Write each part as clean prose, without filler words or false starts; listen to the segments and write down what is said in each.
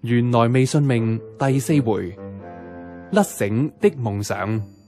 原來未信命第4回，甩繩的夢想。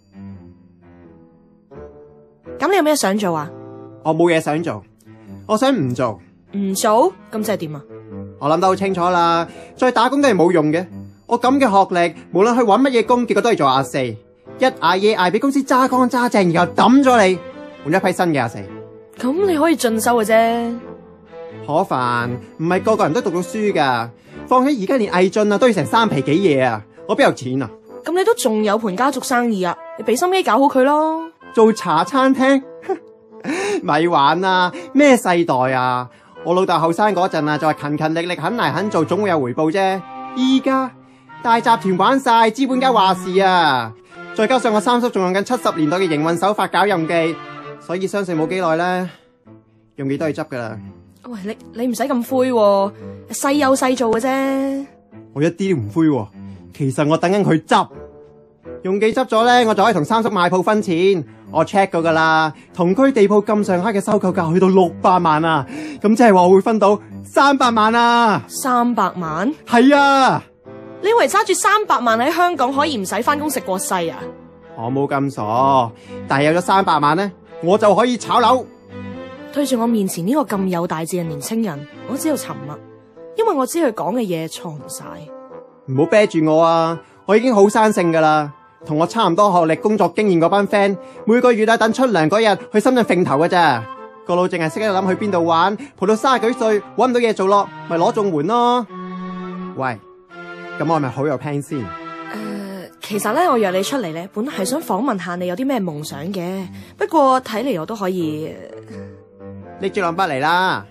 咁你有咩想做啊？ 我冇嘢想做，我想唔做。 唔做？咁即係點啊？ 我諗得好清楚啦，再打工都係冇用嘅。我咁嘅學歷，無論去搵乜嘢工，結果都係做阿四，一嗌嘢嗌俾公司揸乾揸淨，然後抌咗你，換一批新嘅阿四。 咁你可以進修嘅啫。 可煩，唔係個個人都讀到書噶，況且而家連毅進啊都要成3皮幾嘢啊，我邊有錢啊？ 咁你都仲有盤家族生意啊，你俾心機搞好佢咯。 做茶餐廳？咪玩啊，咩世代啊？我老豆後生嗰陣啊，就係勤勤力力肯捱肯做，總會有回報啫。依家大集團玩晒，資本家話事啊，再加上我三叔仲用緊70年代嘅營運手法搞任記，所以相信冇幾耐咧，任記都係執噶啦。 喂，你唔使咁灰喎，細有細做嘅啫。 我一啲都唔灰喎，其實我等緊佢執。用記執咗咧，我就可以同三叔買鋪分錢。我 check 過噶啦，同區地鋪咁上下嘅收購價去到600萬啊，咁即係話我會分到300萬啊。 300萬？ 係啊。 你以為揸住300萬喺香港可以唔使翻工食過世啊？ 我冇咁傻，但係有咗300萬咧，我就可以炒樓。 對住我面前呢個咁有大志嘅年青人，我只有沉默，因為我知佢講嘅嘢錯唔晒。 唔好啤住我啊！我已經好生性噶啦，同我差唔多學歷、工作經驗嗰班 friend，每個月等出糧嗰日去深圳揈頭噶咋，個腦淨係識得諗去邊度玩，蒲到30幾歲搵唔到嘢做咯，咪攞綜援咯。喂，咁我係咪好有 plan 先？ 其實咧，我約你出嚟咧，本來係想訪問下你有啲咩夢想嘅，不過睇嚟我都可以。 拎住兩筆嚟啦，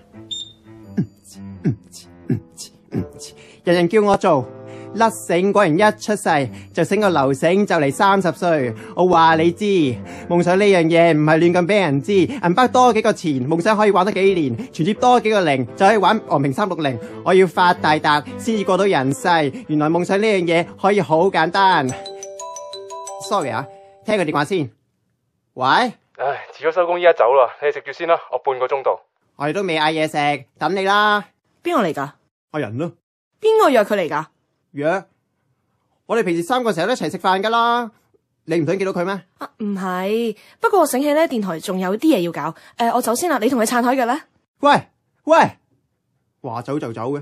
人人叫我做甩繩，果然一出世就醒個流繩，就嚟30歲。我話你知，夢想呢樣嘢唔係亂咁俾人知，銀包多幾個錢，夢想可以玩得幾年，存摺多幾個零就可以玩昂平360。我要發大達先至過到人世，原來夢想呢樣嘢可以好簡單。Sorry 啊，聽個電話先。喂？ 唉，遲咗收工，依家走啦，你哋食住先啦，我半個鐘到。 我哋都未嗌嘢食，等你啦。 邊個嚟噶？ 阿人咯。 邊個約佢嚟噶？ 約？我哋平時3個成日都一齊食飯噶啦，你唔想見到佢咩？ 啊，唔係，不過我醒起咧，電台仲有啲嘢要搞。我走先啦，你同佢撐台嘅咧。 喂，話走就走嘅。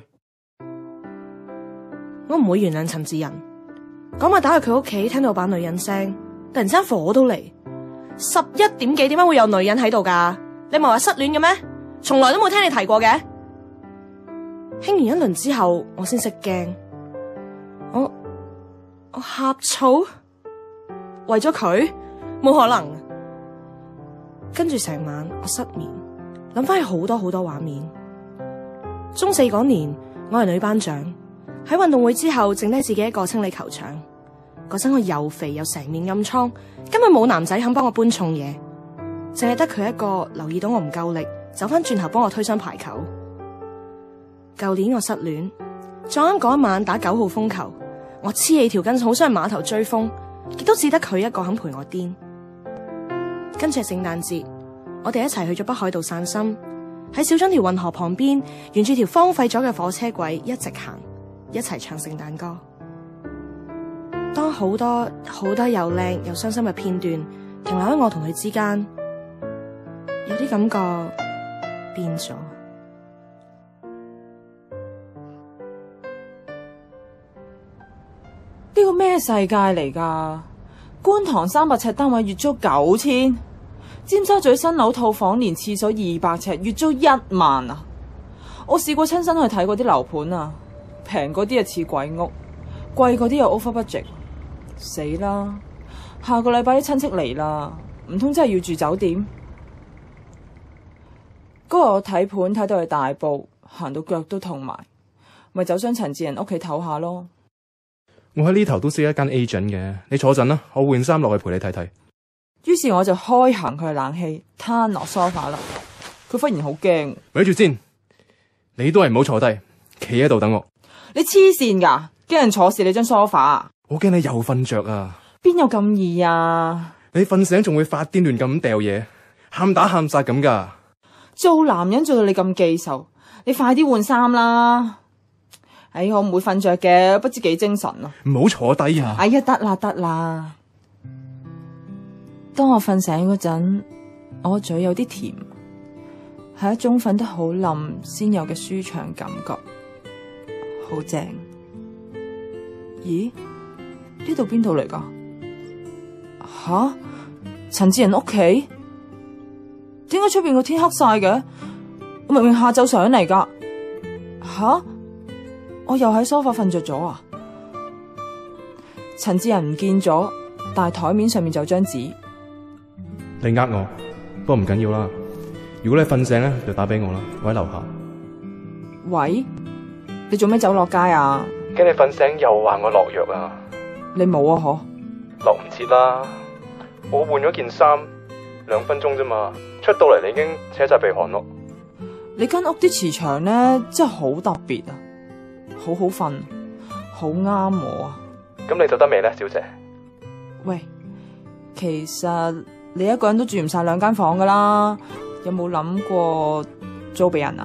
我唔會原諒陳志仁。嗰晚打去佢屋企，聽到把女人聲，突然之間火都嚟。11點幾，點解會有女人喺度噶？你唔係話失戀嘅咩？從來都冇聽你提過嘅。傾完一輪之後，我先識驚。我呷醋，為咗佢，冇可能。跟住成晚我失眠，諗翻起好多好多畫面。中4嗰年，我係女班長，喺運動會之後，剩低自己一個清理球場。嗰陣我又肥又成面暗瘡，根本冇男仔肯幫我搬重嘢，淨係得佢一個留意到我唔夠力，走翻轉頭幫我推箱排球。舊年我失戀，撞啱嗰一晚打9號風球，我黐起條筋，好想去碼頭追風，亦都只得佢一個肯陪我癲。跟住係聖誕節，我哋一齊去咗北海道散心，喺小樽條運河旁邊，沿住條荒廢咗嘅火車軌一直行，一齊唱聖誕歌。當好多好多又靚又傷心嘅片段停留喺我同佢之間，有啲感覺變咗。 呢個咩世界嚟噶？觀塘300尺單位月租9000，尖沙咀新樓套房連廁所200尺月租1萬啊！我試過親身去睇過啲樓盤啊，平嗰啲啊似鬼屋，貴嗰啲又 over budget。死啦！下個禮拜啲親戚嚟啦，唔通真係要住酒店？嗰日我睇盤睇到去大埔，行到腳都痛埋，咪走上陳志仁屋企唞下咯。 我喺呢頭都識一間 agent 嘅，你坐陣啦，我換衫落去陪你睇睇。 於是我就開行佢嘅冷氣，攤落梳化啦。佢忽然好驚， 咪住先，你都係唔好坐低，企喺度等我。 你黐線噶，驚人坐蝕你張梳化。 我驚你又瞓着啊！ 邊有咁易啊？ 你瞓醒仲會發癲亂咁掉嘢，喊打喊殺咁噶。 做男人做到你咁記仇，你快啲換衫啦！ 哎，我唔會瞓着嘅，不知幾精神啊！ 唔好坐低啊！ 哎呀，得啦得啦。當我瞓醒嗰陣，我嘴有啲甜，係一種瞓得好冧先有嘅舒暢感覺，好正。咦？呢度邊度嚟噶？吓？陳志仁屋企？點解出邊個天黑晒嘅？我明明下晝上嚟噶。吓？我又喺梳化瞓着咗啊！陳志仁唔見咗，但係台面上面就有張紙。 你呃我，不過唔緊要啦。如果你瞓醒咧，就打俾我啦，我喺樓下。 喂，你做咩走落街啊？ 驚你瞓醒又話我落藥啊！ 你冇啊？嗬？ 落唔切啦，我換咗件衫，2分鐘啫嘛，出到嚟你已經扯晒鼻鼾咯。 你間屋啲磁場咧真係好特別啊，好好瞓，好啱我啊！ 咁你就得未咧，小姐？ 喂，其實你一個人都住唔晒2間房噶啦，有冇諗過租俾人啊？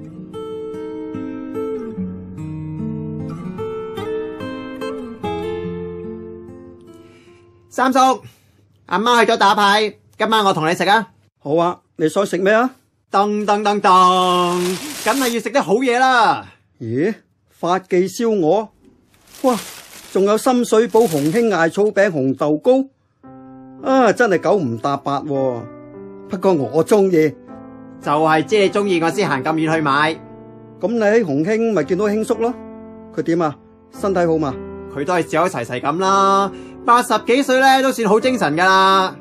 三叔，阿媽去咗打牌，今晚我同你食啊！ 好啊，你想食咩啊？ 噔噔噔噔，梗係要食啲好嘢啦！ 咦，發記燒鵝，哇，仲有深水埗洪興艾草餅紅豆糕，啊，真係九唔搭八喎。不過我中意， 就係知你中意，我先行咁遠去買。 咁你喺洪興咪見到興叔咯？佢點啊？身體好嘛？ 佢都係笑口齊齊咁啦，80幾歲咧都算好精神噶啦。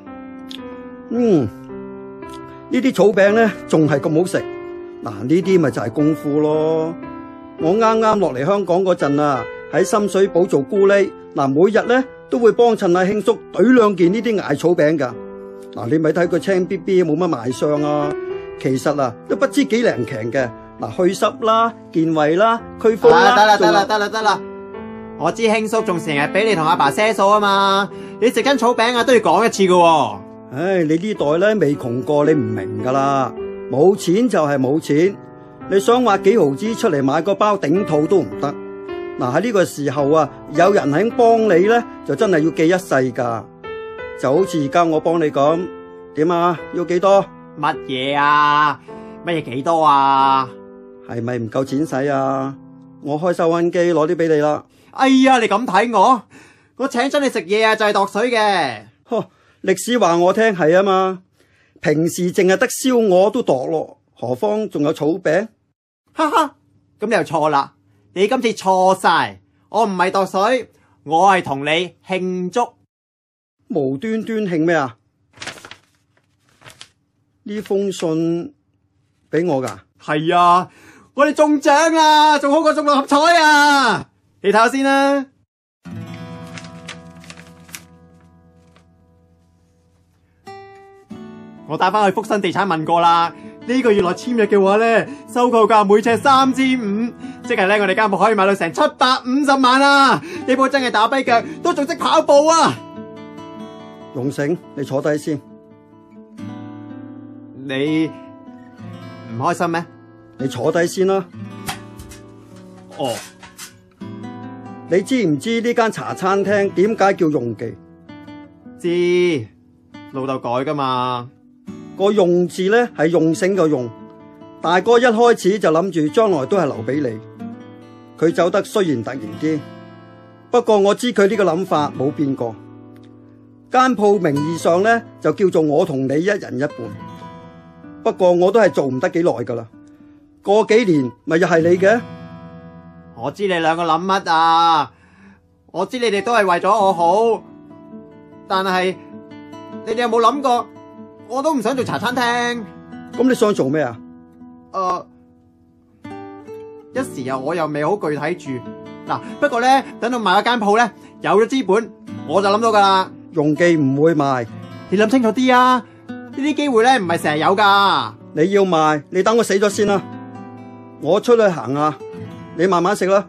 呢啲草餅咧仲係咁好食，嗱，呢啲咪就係功夫咯。我啱啱落嚟香港嗰陣啊，喺深水埗做咕喱，嗱，每日咧都會幫襯阿興叔懟2件呢啲艾草餅噶。嗱，你咪睇佢青 B B 冇乜賣相啊，其實啊都不知幾靈強嘅。嗱，去濕啦、健胃啦、驅風啦。 得啦，我知興叔仲成日俾你同阿爸賒數啊嘛，你食緊草餅啊都要講一次噶。 唉，你呢代咧未窮過，你唔明噶啦，冇錢就係冇錢，你想挖幾毫子出嚟買個包頂肚都唔得。嗱，喺呢個時候啊，有人肯幫你咧，就真係要記一世噶。就好似而家我幫你咁，點啊？要幾多？ 乜嘢啊？乜嘢幾多啊？ 係咪唔夠錢使啊？我開收銀機攞啲俾你啦。 哎呀，你咁睇我請親你食嘢啊，就係度水嘅。 呵，歷史話我聽係啊嘛，平時淨係得燒鵝都度咯，何況仲有草餅？ 哈哈，咁你又錯啦，你今次錯晒，我唔係度水，我係同你慶祝。 無端端慶咩啊？呢封信俾我噶？ 係啊，我哋中獎啦，仲好過中6合彩啊！你睇下先啦。我打翻去福新地產問過啦，呢個月內簽約嘅話咧，收購價每尺3500，即係咧我哋間鋪可以賣到成750萬啊！呢鋪真係打跛腳都仲識跑步啊！ 榮成，你坐低先。 你唔開心咩？ 你坐低先啦。 哦， 你知唔知呢間茶餐廳點解叫用記？ 知，老豆改噶嘛。 個用字咧係用醒個用，大哥一開始就諗住將來都係留俾你。佢走得雖然突然啲，不過我知佢呢個諗法冇變過。間鋪名義上咧就叫做我同你1人1半，不過我都係做唔得幾耐噶啦，過幾年咪又係你嘅。 我知你兩個諗乜啊，我知你哋都係為咗我好，但係你哋有冇諗過，我都唔想做茶餐廳。 咁你想做咩啊？ 一時又我又未好具體住嗱，不過咧等到賣咗間鋪咧，有咗資本，我就諗到噶啦。 用記唔會賣， 你諗清楚啲啊！呢啲機會咧唔係成日有噶。 你要賣，你等我死咗先啦。我出去行下，你慢慢食啦。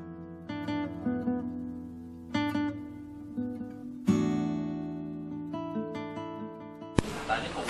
咁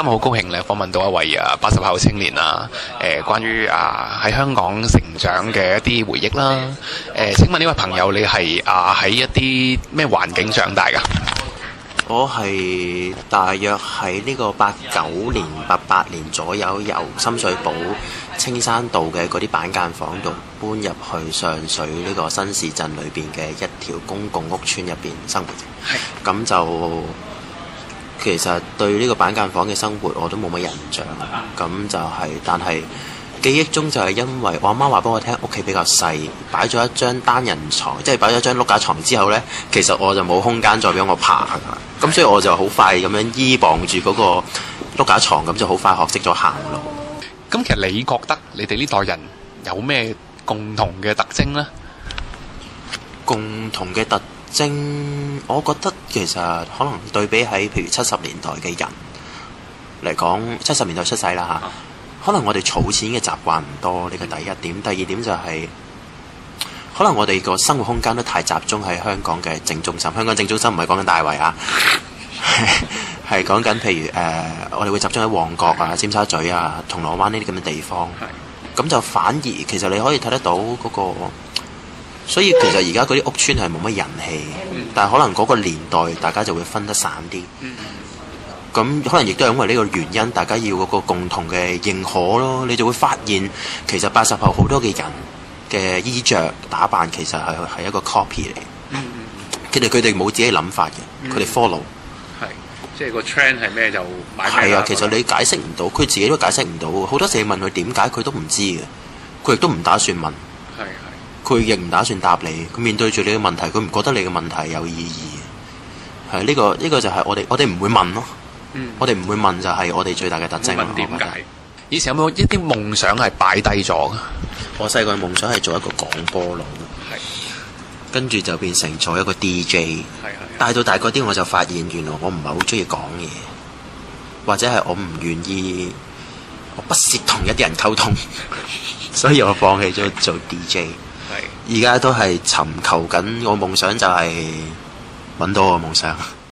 今日好高興咧訪問到一位80後青年啊，關於喺香港成長嘅一啲回憶啦。請問呢位朋友你係喺一啲咩環境長大㗎？ 我係大約喺呢個89年、88年左右，由深水埗青山道嘅嗰啲板間房度搬入去上水呢個新市鎮裏邊嘅一條公共屋邨入邊生活。咁就其實對呢個板間房嘅生活我都冇乜印象。咁就係，但係記憶中就係因為我阿媽話俾我聽，屋企比較細，擺咗一張單人床，即係擺咗一張碌架床之後呢，其實我就冇空間再俾我爬。咁所以我就好快咁樣依傍住嗰個碌架床，咁就好快學識咗行路。 咁其實你覺得你哋呢代人有咩共同嘅特徵呢？ 共同嘅特徵，我覺得其實可能對比喺譬如70年代嘅人嚟講，70年代出世啦嚇，可能我哋儲錢嘅習慣唔多，呢個第一點。第二點就係，可能我哋個生活空間都太集中喺香港嘅正中心。香港正中心唔係講緊大圍啊，係講緊譬如我哋會集中喺旺角啊、尖沙咀啊、銅鑼灣呢啲咁嘅地方。咁就反而其實你可以睇得到嗰個，所以其實而家嗰啲屋邨係冇乜人氣，但係可能嗰個年代大家就會分得散啲。咁可能亦都係因為呢個原因，大家要嗰個共同嘅認可咯。你就會發現其實80後好多嘅人嘅衣着打扮其實係一個 copy 嚟。佢哋冇自己諗法嘅，佢哋 follow。 係，即係個 trend 係咩就買咩。 係啊，其實你解釋唔到，佢自己都解釋唔到。好多時你問佢點解，佢都唔知嘅。佢亦都唔打算問。佢亦唔打算答你。佢面對住你嘅問題，佢唔覺得你嘅問題有意義。係呢個就係我哋唔會問咯。我哋唔會問就係我哋最大嘅特徵。 問點解？以前有冇一啲夢想係擺低咗嘅？ 我細個嘅夢想係做一個廣播佬，跟住就變成做一個 DJ。帶到大個啲，我就發現原來我唔係好中意講嘢，或者係我唔願意，我不屑同一啲人溝通，所以我放棄咗做 DJ。而家都係尋求緊我夢想，就係揾到我夢想。